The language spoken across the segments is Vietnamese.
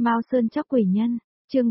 Mao Sơn Chóc Quỷ Nhân, chương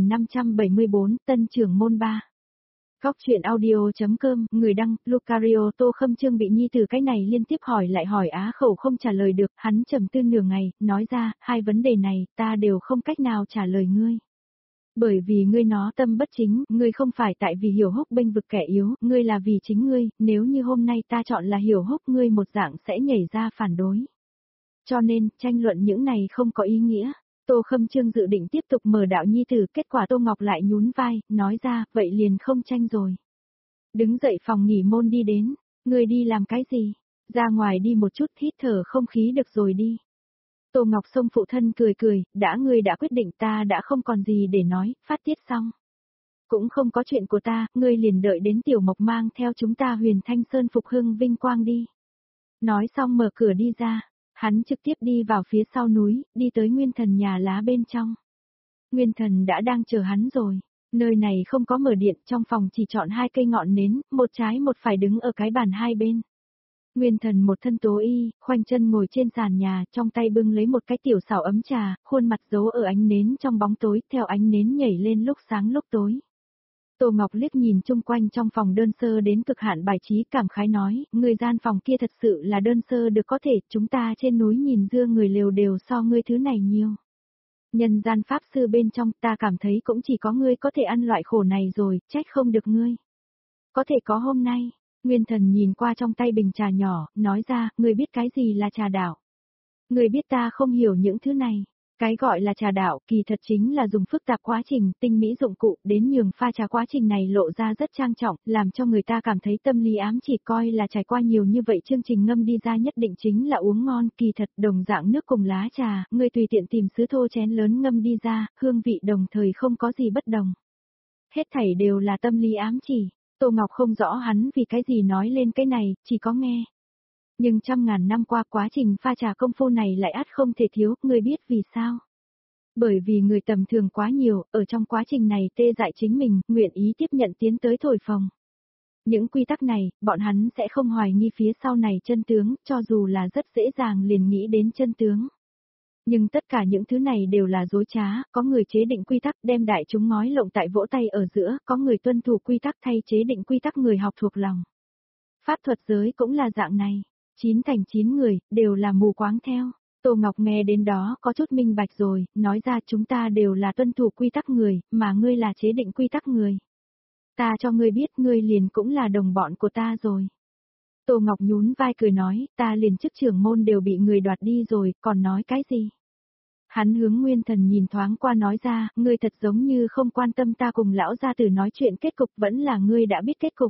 3574, Tân Trưởng Môn 3. Góc truyện audio.com, người đăng, Lucario Tô Khâm Chương bị nhi tử cái này liên tiếp hỏi lại hỏi á khẩu không trả lời được, hắn trầm tư nửa ngày, nói ra, hai vấn đề này, ta đều không cách nào trả lời ngươi. Bởi vì ngươi nó tâm bất chính, ngươi không phải tại vì Hiểu Húc bênh vực kẻ yếu, ngươi là vì chính ngươi, nếu như hôm nay ta chọn là Hiểu Húc ngươi một dạng sẽ nhảy ra phản đối. Cho nên, tranh luận những này không có ý nghĩa. Tô Khâm Chương dự định tiếp tục mở đạo nhi tử, kết quả Tô Ngọc lại nhún vai, nói ra, vậy liền không tranh rồi. Đứng dậy phòng nghỉ môn đi đến, ngươi đi làm cái gì? Ra ngoài đi một chút hít thở không khí được rồi đi. Tô Ngọc xông phụ thân cười cười, ngươi đã quyết định ta đã không còn gì để nói, phát tiết xong. Cũng không có chuyện của ta, ngươi liền đợi đến Tiểu Mộc mang theo chúng ta Huyền Thanh Sơn phục hưng vinh quang đi. Nói xong mở cửa đi ra. Hắn trực tiếp đi vào phía sau núi, đi tới Nguyên Thần nhà lá bên trong. Nguyên Thần đã đang chờ hắn rồi. Nơi này không có mở điện, trong phòng chỉ chọn hai cây ngọn nến, một trái một phải đứng ở cái bàn hai bên. Nguyên Thần một thân tố y, khoanh chân ngồi trên sàn nhà, trong tay bưng lấy một cái tiểu xảo ấm trà, khuôn mặt giấu ở ánh nến trong bóng tối, theo ánh nến nhảy lên lúc sáng lúc tối. Tô Ngọc liếc nhìn chung quanh trong phòng đơn sơ đến cực hạn bài trí, cảm khái nói, người gian phòng kia thật sự là đơn sơ được có thể, chúng ta trên núi nhìn dưa người lều đều so ngươi thứ này nhiều. Nhân gian pháp sư bên trong ta cảm thấy cũng chỉ có ngươi có thể ăn loại khổ này rồi, trách không được ngươi. Có thể có hôm nay, Nguyên Thần nhìn qua trong tay bình trà nhỏ, nói ra, ngươi biết cái gì là trà đạo. Ngươi biết ta không hiểu những thứ này. Cái gọi là trà đạo kỳ thật chính là dùng phức tạp quá trình, tinh mỹ dụng cụ đến nhường pha trà quá trình này lộ ra rất trang trọng, làm cho người ta cảm thấy tâm lý ám chỉ coi là trải qua nhiều như vậy chương trình ngâm đi ra nhất định chính là uống ngon, kỳ thật đồng dạng nước cùng lá trà, người tùy tiện tìm sứ thô chén lớn ngâm đi ra, hương vị đồng thời không có gì bất đồng. Hết thảy đều là tâm lý ám chỉ, Tô Ngọc không rõ hắn vì cái gì nói lên cái này, chỉ có nghe. Nhưng trăm ngàn năm qua quá trình pha trà công phu này lại ắt không thể thiếu, ngươi biết vì sao? Bởi vì người tầm thường quá nhiều, ở trong quá trình này tê dại chính mình, nguyện ý tiếp nhận tiến tới thổi phồng. Những quy tắc này, bọn hắn sẽ không hoài nghi phía sau này chân tướng, cho dù là rất dễ dàng liền nghĩ đến chân tướng. Nhưng tất cả những thứ này đều là dối trá, có người chế định quy tắc đem đại chúng ngói lộng tại vỗ tay ở giữa, có người tuân thủ quy tắc thay chế định quy tắc người học thuộc lòng. Pháp thuật giới cũng là dạng này. 9 thành 9 người, đều là mù quáng theo. Tô Ngọc nghe đến đó có chút minh bạch rồi, nói ra chúng ta đều là tuân thủ quy tắc người, mà ngươi là chế định quy tắc người. Ta cho ngươi biết ngươi liền cũng là đồng bọn của ta rồi. Tô Ngọc nhún vai cười nói, ta liền chức trưởng môn đều bị người đoạt đi rồi, còn nói cái gì? Hắn hướng Nguyên Thần nhìn thoáng qua nói ra, ngươi thật giống như không quan tâm ta cùng lão gia tử nói chuyện kết cục, vẫn là ngươi đã biết kết cục.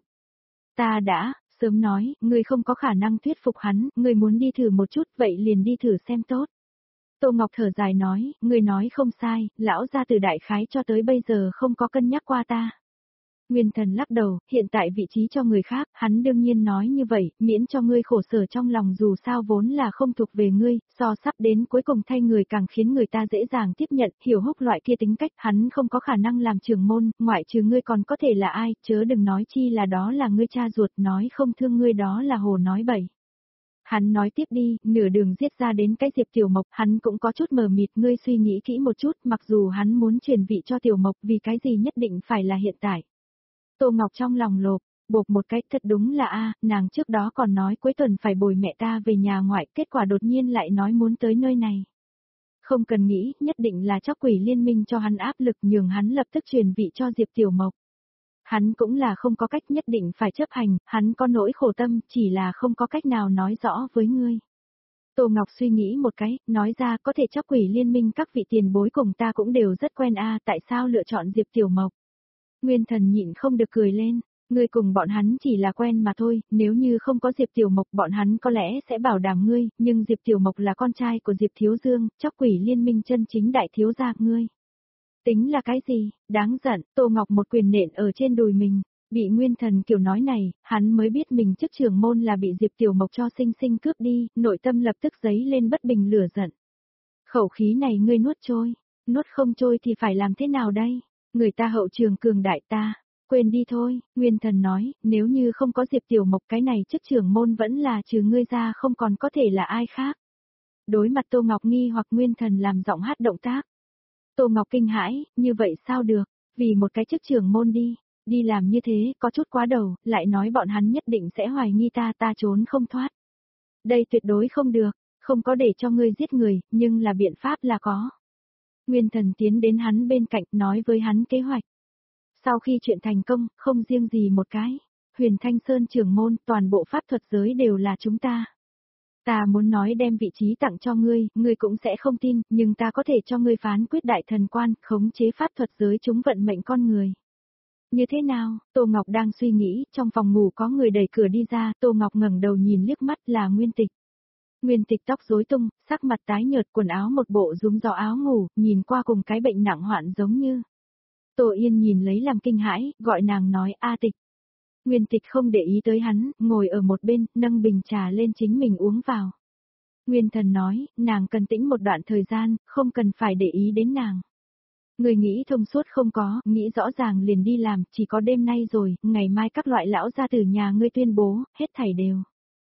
Ta đã sớm nói, ngươi không có khả năng thuyết phục hắn, ngươi muốn đi thử một chút, vậy liền đi thử xem tốt. Tô Ngọc thở dài nói, ngươi nói không sai, lão gia từ đại khái cho tới bây giờ không có cân nhắc qua ta. Nguyên Thần lắc đầu, hiện tại vị trí cho người khác, hắn đương nhiên nói như vậy, miễn cho ngươi khổ sở trong lòng dù sao vốn là không thuộc về ngươi, so sắp đến cuối cùng thay người càng khiến người ta dễ dàng tiếp nhận, Hiểu Húc loại kia tính cách, hắn không có khả năng làm trưởng môn, ngoại trừ ngươi còn có thể là ai, chớ đừng nói chi là đó là ngươi cha ruột, nói không thương ngươi đó là hồ nói bậy. Hắn nói tiếp đi, nửa đường giết ra đến cái Diệp Tiểu Mộc, hắn cũng có chút mờ mịt, ngươi suy nghĩ kỹ một chút, mặc dù hắn muốn truyền vị cho Tiểu Mộc vì cái gì nhất định phải là hiện tại. Tô Ngọc trong lòng lộp, bộp một cái, thật đúng là nàng trước đó còn nói cuối tuần phải bồi mẹ ta về nhà ngoại, kết quả đột nhiên lại nói muốn tới nơi này. Không cần nghĩ, nhất định là Chóc Quỷ Liên Minh cho hắn áp lực nhường hắn lập tức truyền vị cho Diệp Tiểu Mộc. Hắn cũng là không có cách nhất định phải chấp hành, hắn có nỗi khổ tâm, chỉ là không có cách nào nói rõ với ngươi. Tô Ngọc suy nghĩ một cái, nói ra có thể Chóc Quỷ Liên Minh các vị tiền bối cùng ta cũng đều rất quen tại sao lựa chọn Diệp Tiểu Mộc? Nguyên Thần nhịn không được cười lên, ngươi cùng bọn hắn chỉ là quen mà thôi, nếu như không có Diệp Tiểu Mộc bọn hắn có lẽ sẽ bảo đảm ngươi, nhưng Diệp Tiểu Mộc là con trai của Diệp Thiếu Dương, Chóc Quỷ Liên Minh chân chính đại thiếu gia ngươi. Tính là cái gì, đáng giận, Tô Ngọc một quyền nện ở trên đùi mình, bị Nguyên Thần kiểu nói này, hắn mới biết mình chức trưởng môn là bị Diệp Tiểu Mộc cho sinh sinh cướp đi, nội tâm lập tức dấy lên bất bình lửa giận. Khẩu khí này ngươi nuốt trôi, nuốt không trôi thì phải làm thế nào đây? Người ta hậu trường cường đại ta, quên đi thôi, Nguyên Thần nói, nếu như không có Diệp Tiểu Mộc cái này chức trưởng môn vẫn là trừ ngươi ra không còn có thể là ai khác. Đối mặt Tô Ngọc nghi hoặc Nguyên Thần làm giọng hát động tác. Tô Ngọc kinh hãi, như vậy sao được, vì một cái chức trưởng môn đi làm như thế, có chút quá đầu, lại nói bọn hắn nhất định sẽ hoài nghi ta trốn không thoát. Đây tuyệt đối không được, không có để cho ngươi giết người, nhưng là biện pháp là có. Nguyên Thần tiến đến hắn bên cạnh nói với hắn kế hoạch. Sau khi chuyện thành công, không riêng gì một cái, Huyền Thanh Sơn trưởng môn, toàn bộ pháp thuật giới đều là chúng ta. Ta muốn nói đem vị trí tặng cho ngươi cũng sẽ không tin, nhưng ta có thể cho ngươi phán quyết đại thần quan, khống chế pháp thuật giới chúng vận mệnh con người. Như thế nào? Tô Ngọc đang suy nghĩ, trong phòng ngủ có người đẩy cửa đi ra, Tô Ngọc ngẩng đầu nhìn liếc mắt là Nguyên Tịch. Nguyên Tịch tóc rối tung, sắc mặt tái nhợt, quần áo một bộ rúm gió áo ngủ, nhìn qua cùng cái bệnh nặng hoạn giống như. Tô Yên nhìn lấy làm kinh hãi, gọi nàng nói A Tịch. Nguyên Tịch không để ý tới hắn, ngồi ở một bên, nâng bình trà lên chính mình uống vào. Nguyên Thần nói, nàng cần tĩnh một đoạn thời gian, không cần phải để ý đến nàng. Người nghĩ thông suốt không có, nghĩ rõ ràng liền đi làm, chỉ có đêm nay rồi, ngày mai các loại lão ra từ nhà ngươi tuyên bố, hết thảy đều.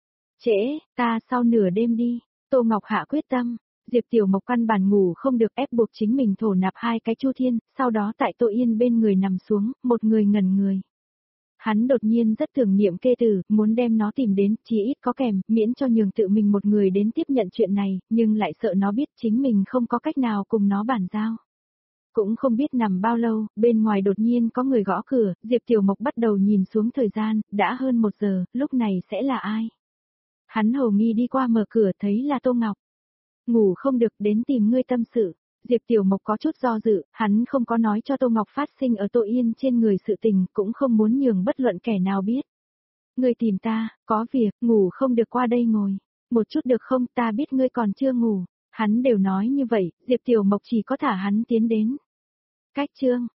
Trễ, ta sau nửa đêm đi, Tô Ngọc Hạ quyết tâm, Diệp Tiểu Mộc căn bản ngủ không được ép buộc chính mình thổ nạp 2 cái chu thiên, sau đó tại Tô Yên bên người nằm xuống, một người ngẩn người. Hắn đột nhiên rất tưởng niệm kê tử, muốn đem nó tìm đến, chỉ ít có kèm, miễn cho nhường tự mình một người đến tiếp nhận chuyện này, nhưng lại sợ nó biết chính mình không có cách nào cùng nó bàn giao. Cũng không biết nằm bao lâu, bên ngoài đột nhiên có người gõ cửa, Diệp Tiểu Mộc bắt đầu nhìn xuống thời gian, đã hơn 1 giờ, lúc này sẽ là ai? Hắn hầu nghi đi qua mở cửa thấy là Tô Ngọc. Ngủ không được đến tìm ngươi tâm sự. Diệp Tiểu Mộc có chút do dự, hắn không có nói cho Tô Ngọc phát sinh ở Tô Yên trên người sự tình, cũng không muốn nhường bất luận kẻ nào biết. Ngươi tìm ta, có việc, ngủ không được qua đây ngồi. Một chút được không, ta biết ngươi còn chưa ngủ. Hắn đều nói như vậy, Diệp Tiểu Mộc chỉ có thả hắn tiến đến. Cách chương,